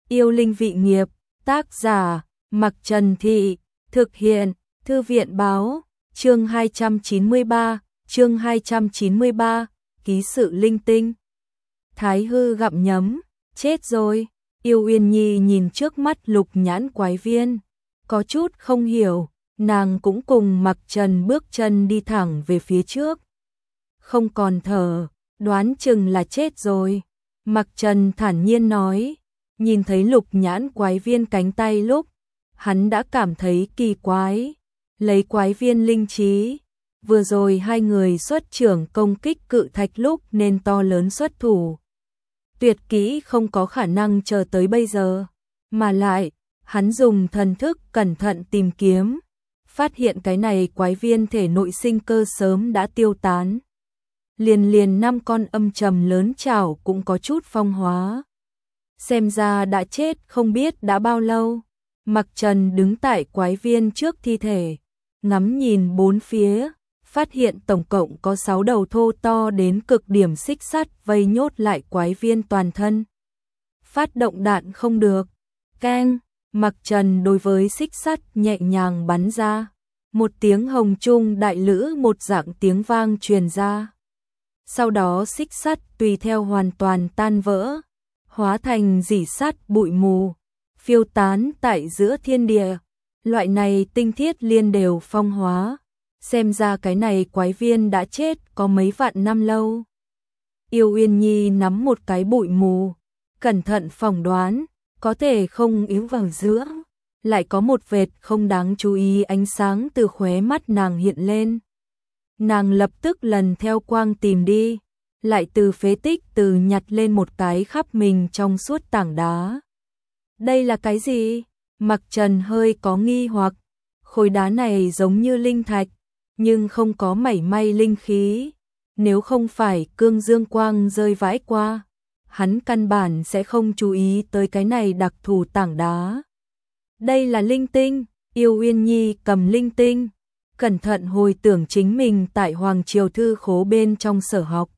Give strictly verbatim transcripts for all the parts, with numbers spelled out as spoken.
Yêu linh vị nghiệp, tác giả, Mặc Trần Thị, thực hiện, Thư viện báo, chương hai trăm chín mươi ba, chương hai trăm chín mươi ba, ký sự linh tinh. Thái hư gặm nhấm, chết rồi. Yêu Uyên Nhi nhìn trước mắt lục nhãn quái viên, có chút không hiểu, nàng cũng cùng Mặc Trần bước chân đi thẳng về phía trước. Không còn thở, đoán chừng là chết rồi. Mặc Trần thản nhiên nói, nhìn thấy lục nhãn quái viên cánh tay lúc, hắn đã cảm thấy kỳ quái, lấy quái viên linh trí. Vừa rồi hai người xuất trưởng công kích cự thạch lúc nên to lớn xuất thủ. Tuyệt kỹ không có khả năng chờ tới bây giờ, mà lại, hắn dùng thần thức cẩn thận tìm kiếm, phát hiện cái này quái viên thể nội sinh cơ sớm đã tiêu tán. Liền liền năm con âm trầm lớn chảo cũng có chút phong hóa. Xem ra đã chết không biết đã bao lâu. Mặc Trần đứng tại quái viên trước thi thể, ngắm nhìn bốn phía, phát hiện tổng cộng có sáu đầu thô to đến cực điểm xích sắt vây nhốt lại quái viên toàn thân. Phát động đạn không được. Keng, Mặc Trần đối với xích sắt nhẹ nhàng bắn ra. Một tiếng hồng trung đại lữ một dạng tiếng vang truyền ra. Sau đó xích sắt tùy theo hoàn toàn tan vỡ, hóa thành rỉ sắt bụi mù, phiêu tán tại giữa thiên địa. Loại này tinh thiết liên đều phong hóa. Xem ra cái này quái viên đã chết có mấy vạn năm lâu. Yêu Uyên Nhi nắm một cái bụi mù, cẩn thận phỏng đoán, có thể không yếu vào giữa. Lại có một vệt không đáng chú ý ánh sáng từ khóe mắt nàng hiện lên. Nàng lập tức lần theo quang tìm đi, lại từ phế tích từ nhặt lên một cái khắp mình trong suốt tảng đá. Đây là cái gì? Mặc Trần hơi có nghi hoặc, khối đá này giống như linh thạch, nhưng không có mảy may linh khí. Nếu không phải cương dương quang rơi vãi qua, hắn căn bản sẽ không chú ý tới cái này đặc thù tảng đá. Đây là linh tinh. Yêu Uyên Nhi cầm linh tinh, cẩn thận hồi tưởng chính mình tại Hoàng Triều Thư Khố bên trong sở học.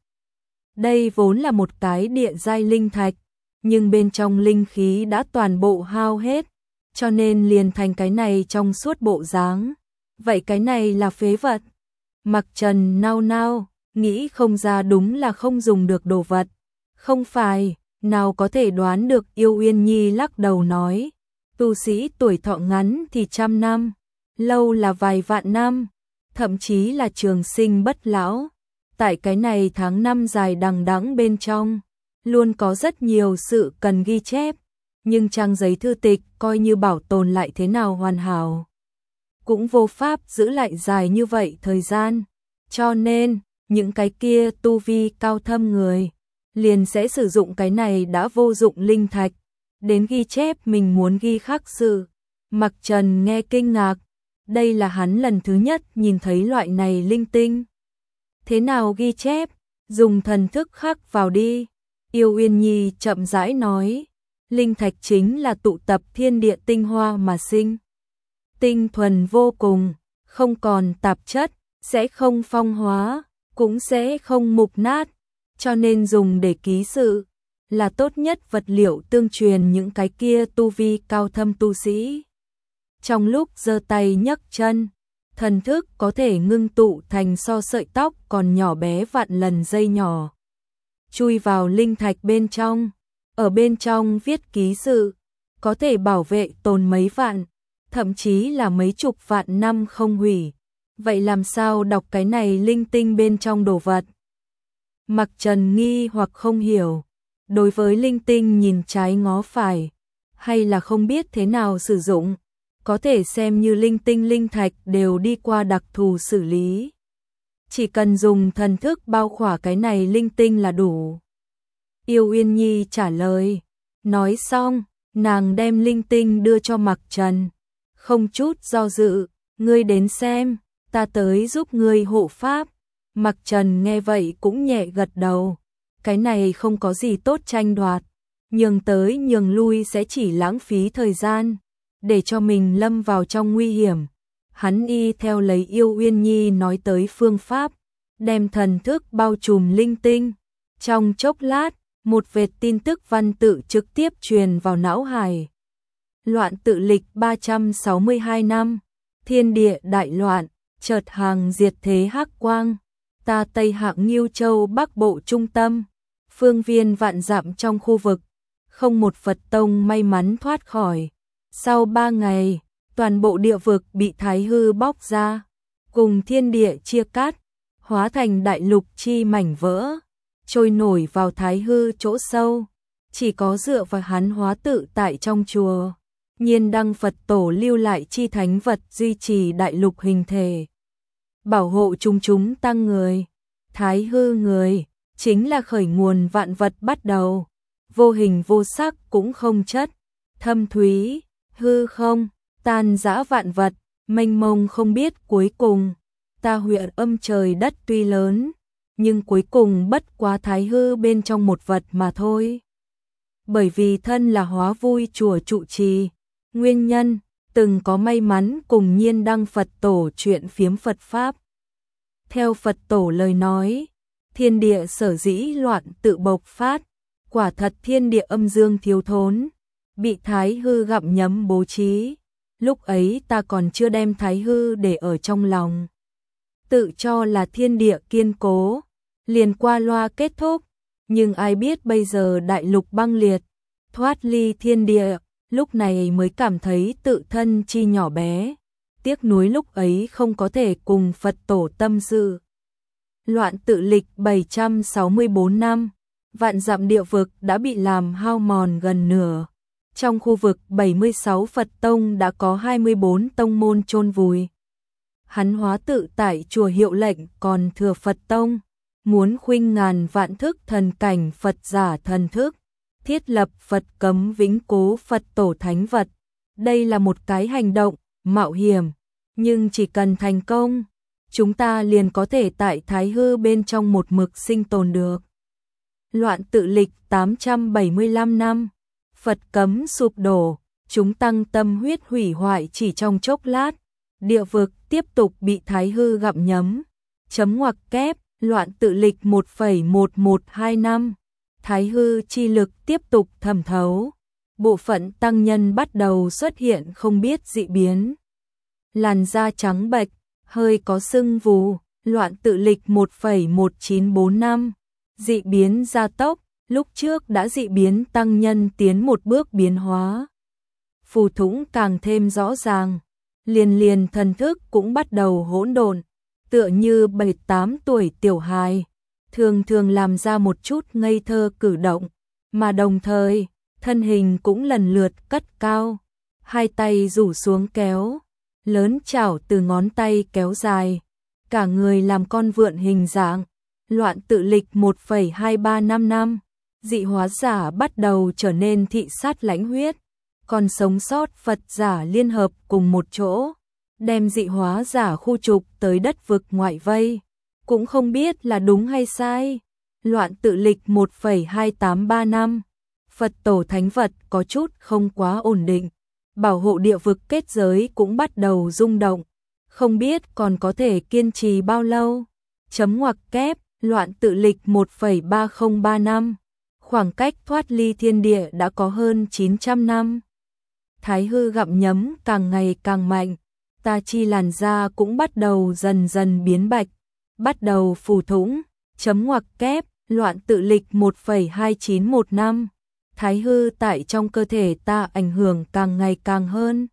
Đây vốn là một cái địa giai linh thạch, nhưng bên trong linh khí đã toàn bộ hao hết, cho nên liền thành cái này trong suốt bộ dáng. Vậy cái này là phế vật. Mặc Trần nao nao, nghĩ không ra đúng là không dùng được đồ vật. Không phải, nào có thể đoán được. Yêu Uyên Nhi lắc đầu nói, tu sĩ tuổi thọ ngắn thì trăm năm, lâu là vài vạn năm, thậm chí là trường sinh bất lão. Tại cái này tháng năm dài đằng đẵng bên trong, luôn có rất nhiều sự cần ghi chép, nhưng trang giấy thư tịch coi như bảo tồn lại thế nào hoàn hảo, cũng vô pháp giữ lại dài như vậy thời gian. Cho nên, những cái kia tu vi cao thâm người, liền sẽ sử dụng cái này đã vô dụng linh thạch, đến ghi chép mình muốn ghi khắc sự. Mặc Trần nghe kinh ngạc, đây là hắn lần thứ nhất nhìn thấy loại này linh tinh. Thế nào ghi chép? Dùng thần thức khắc vào đi. Yêu Uyên Nhi chậm rãi nói, linh thạch chính là tụ tập thiên địa tinh hoa mà sinh. Tinh thuần vô cùng, không còn tạp chất, sẽ không phong hóa, cũng sẽ không mục nát, cho nên dùng để ký sự là tốt nhất vật liệu tương truyền những cái kia tu vi cao thâm tu sĩ. Trong lúc giơ tay nhấc chân, thần thức có thể ngưng tụ thành so sợi tóc còn nhỏ bé vạn lần dây nhỏ, chui vào linh thạch bên trong, ở bên trong viết ký sự, có thể bảo vệ tồn mấy vạn, thậm chí là mấy chục vạn năm không hủy. Vậy làm sao đọc cái này linh tinh bên trong đồ vật? Mặc Trần nghi hoặc không hiểu, đối với linh tinh nhìn trái ngó phải, hay là không biết thế nào sử dụng, có thể xem như linh tinh linh thạch đều đi qua đặc thù xử lý. Chỉ cần dùng thần thức bao khỏa cái này linh tinh là đủ. Yêu Uyên Nhi trả lời, nói xong, nàng đem linh tinh đưa cho Mặc Trần, không chút do dự, ngươi đến xem, ta tới giúp ngươi hộ pháp. Mặc Trần nghe vậy cũng nhẹ gật đầu, cái này không có gì tốt tranh đoạt, nhường tới nhường lui sẽ chỉ lãng phí thời gian, để cho mình lâm vào trong nguy hiểm. Hắn y theo lấy Yêu Uyên Nhi nói tới phương pháp, đem thần thức bao trùm linh tinh. Trong chốc lát, một vệt tin tức văn tự trực tiếp truyền vào não hải. Loạn tự lịch ba trăm sáu mươi hai năm, thiên địa đại loạn, chợt hàng diệt thế hắc quang, ta Tây Hạng Ngưu Châu Bắc Bộ trung tâm, phương viên vạn dặm trong khu vực, không một Phật tông may mắn thoát khỏi. Sau ba ngày, toàn bộ địa vực bị Thái Hư bóc ra, cùng thiên địa chia cắt, hóa thành đại lục chi mảnh vỡ, trôi nổi vào Thái Hư chỗ sâu. Chỉ có dựa vào hắn hóa tự tại trong chùa, Nhiên Đăng Phật Tổ lưu lại chi thánh vật duy trì đại lục hình thể, bảo hộ chúng chúng tăng người. Thái Hư người chính là khởi nguồn vạn vật bắt đầu, vô hình vô sắc cũng không chất, thâm thúy, hư không, tan rã vạn vật, mênh mông không biết cuối cùng. Ta huyện âm trời đất tuy lớn, nhưng cuối cùng bất quá Thái Hư bên trong một vật mà thôi. Bởi vì thân là hóa vui chùa trụ trì, nguyên nhân, từng có may mắn cùng Nhiên Đăng Phật Tổ chuyện phiếm Phật Pháp. Theo Phật Tổ lời nói, thiên địa sở dĩ loạn tự bộc phát, quả thật thiên địa âm dương thiếu thốn, bị Thái Hư gặm nhấm bố trí. Lúc ấy ta còn chưa đem Thái Hư để ở trong lòng, tự cho là thiên địa kiên cố, liền qua loa kết thúc. Nhưng ai biết bây giờ đại lục băng liệt, thoát ly thiên địa, lúc này mới cảm thấy tự thân chi nhỏ bé, tiếc nuối lúc ấy không có thể cùng Phật Tổ tâm sự. Loạn tự lịch bảy trăm sáu mươi bốn năm, vạn dặm địa vực đã bị làm hao mòn gần nửa. Trong khu vực bảy mươi sáu Phật tông đã có hai mươi bốn tông môn chôn vùi. Hắn hóa tự tại chùa hiệu lệnh còn thừa Phật tông, muốn khuynh ngàn vạn thức thần cảnh Phật giả thần thức, thiết lập Phật cấm vĩnh cố Phật Tổ thánh vật. Đây là một cái hành động mạo hiểm, nhưng chỉ cần thành công, chúng ta liền có thể tại Thái Hư bên trong một mực sinh tồn được. Loạn tự lịch tám trăm bảy mươi lăm năm, Phật cấm sụp đổ, chúng tăng tâm huyết hủy hoại chỉ trong chốc lát, địa vực tiếp tục bị Thái Hư gặm nhấm. Chấm ngoặc kép, loạn tự lịch một phẩy một một hai năm, Thái Hư chi lực tiếp tục thẩm thấu, bộ phận tăng nhân bắt đầu xuất hiện không biết dị biến. Làn da trắng bệch, hơi có sưng vù. Loạn tự lịch một phẩy một chín bốn năm, dị biến gia tốc, lúc trước đã dị biến tăng nhân tiến một bước biến hóa. Phù thủng càng thêm rõ ràng, liền liền thần thức cũng bắt đầu hỗn độn, tựa như bảy tám tuổi tiểu hài, thường thường làm ra một chút ngây thơ cử động, mà đồng thời, thân hình cũng lần lượt cất cao, hai tay rủ xuống kéo, lớn chảo từ ngón tay kéo dài, cả người làm con vượn hình dạng. Loạn tự lịch một phẩy hai ba năm năm, dị hóa giả bắt đầu trở nên thị sát lãnh huyết, còn sống sót Phật giả liên hợp cùng một chỗ, đem dị hóa giả khu trục tới đất vực ngoại vây, cũng không biết là đúng hay sai. Loạn tự lịch một phẩy hai tám ba năm, Phật Tổ thánh vật có chút không quá ổn định, bảo hộ địa vực kết giới cũng bắt đầu rung động, không biết còn có thể kiên trì bao lâu. Chấm ngoặc kép, loạn tự lịch một phẩy ba không ba năm, khoảng cách thoát ly thiên địa đã có hơn chín trăm năm. Thái Hư gặm nhấm càng ngày càng mạnh, ta chi làn da cũng bắt đầu dần dần biến bạch, bắt đầu phù thủng. Chấm ngoặc kép, loạn tự lịch một phẩy hai chín một năm, Thái Hư tại trong cơ thể ta ảnh hưởng càng ngày càng hơn.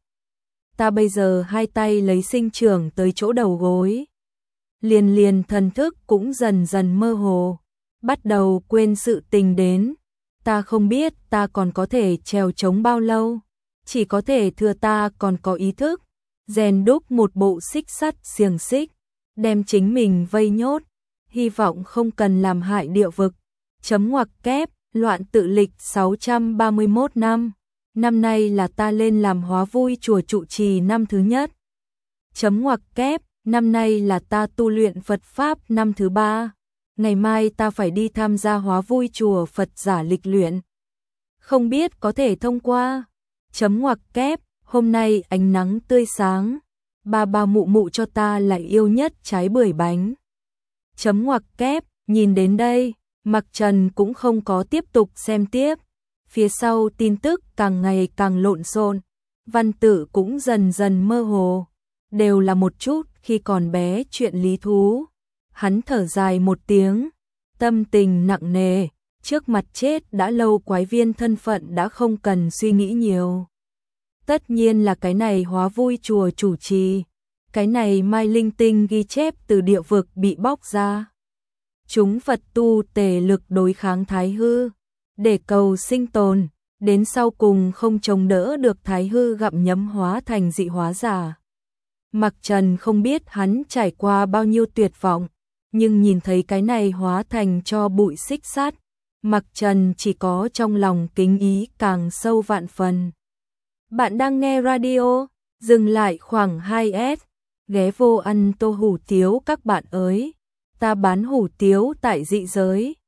Ta bây giờ hai tay lấy sinh trưởng tới chỗ đầu gối, liền liền thần thức cũng dần dần mơ hồ, bắt đầu quên sự tình đến. Ta không biết ta còn có thể trèo trống bao lâu, chỉ có thể thừa ta còn có ý thức, rèn đúc một bộ xích sắt xiềng xích, đem chính mình vây nhốt, hy vọng không cần làm hại địa vực. Chấm ngoặc kép, loạn tự lịch sáu trăm ba mươi mốt năm, năm nay là ta lên làm hóa vui chùa trụ trì năm thứ nhất. Chấm ngoặc kép, năm nay là ta tu luyện Phật Pháp năm thứ ba, ngày mai ta phải đi tham gia hóa vui chùa Phật giả lịch luyện, không biết có thể thông qua. Chấm ngoặc kép, hôm nay ánh nắng tươi sáng, ba ba mụ mụ cho ta lại yêu nhất trái bưởi bánh. Chấm ngoặc kép, nhìn đến đây, Mặc Trần cũng không có tiếp tục xem tiếp. Phía sau tin tức càng ngày càng lộn xộn, văn tự cũng dần dần mơ hồ, đều là một chút khi còn bé chuyện lý thú. Hắn thở dài một tiếng, tâm tình nặng nề, trước mặt chết đã lâu quái viên thân phận đã không cần suy nghĩ nhiều. Tất nhiên là cái này hóa vui chùa chủ trì, cái này mai linh tinh ghi chép từ địa vực bị bóc ra. Chúng Phật tu tề lực đối kháng Thái Hư, để cầu sinh tồn, đến sau cùng không chống đỡ được Thái Hư gặm nhấm hóa thành dị hóa giả. Mặc Trần không biết hắn trải qua bao nhiêu tuyệt vọng, nhưng nhìn thấy cái này hóa thành cho bụi xích sắt, Mặc Trần chỉ có trong lòng kính ý càng sâu vạn phần. Bạn đang nghe radio, dừng lại khoảng hai S, ghé vô ăn tô hủ tiếu các bạn ơi, ta bán hủ tiếu tại dị giới.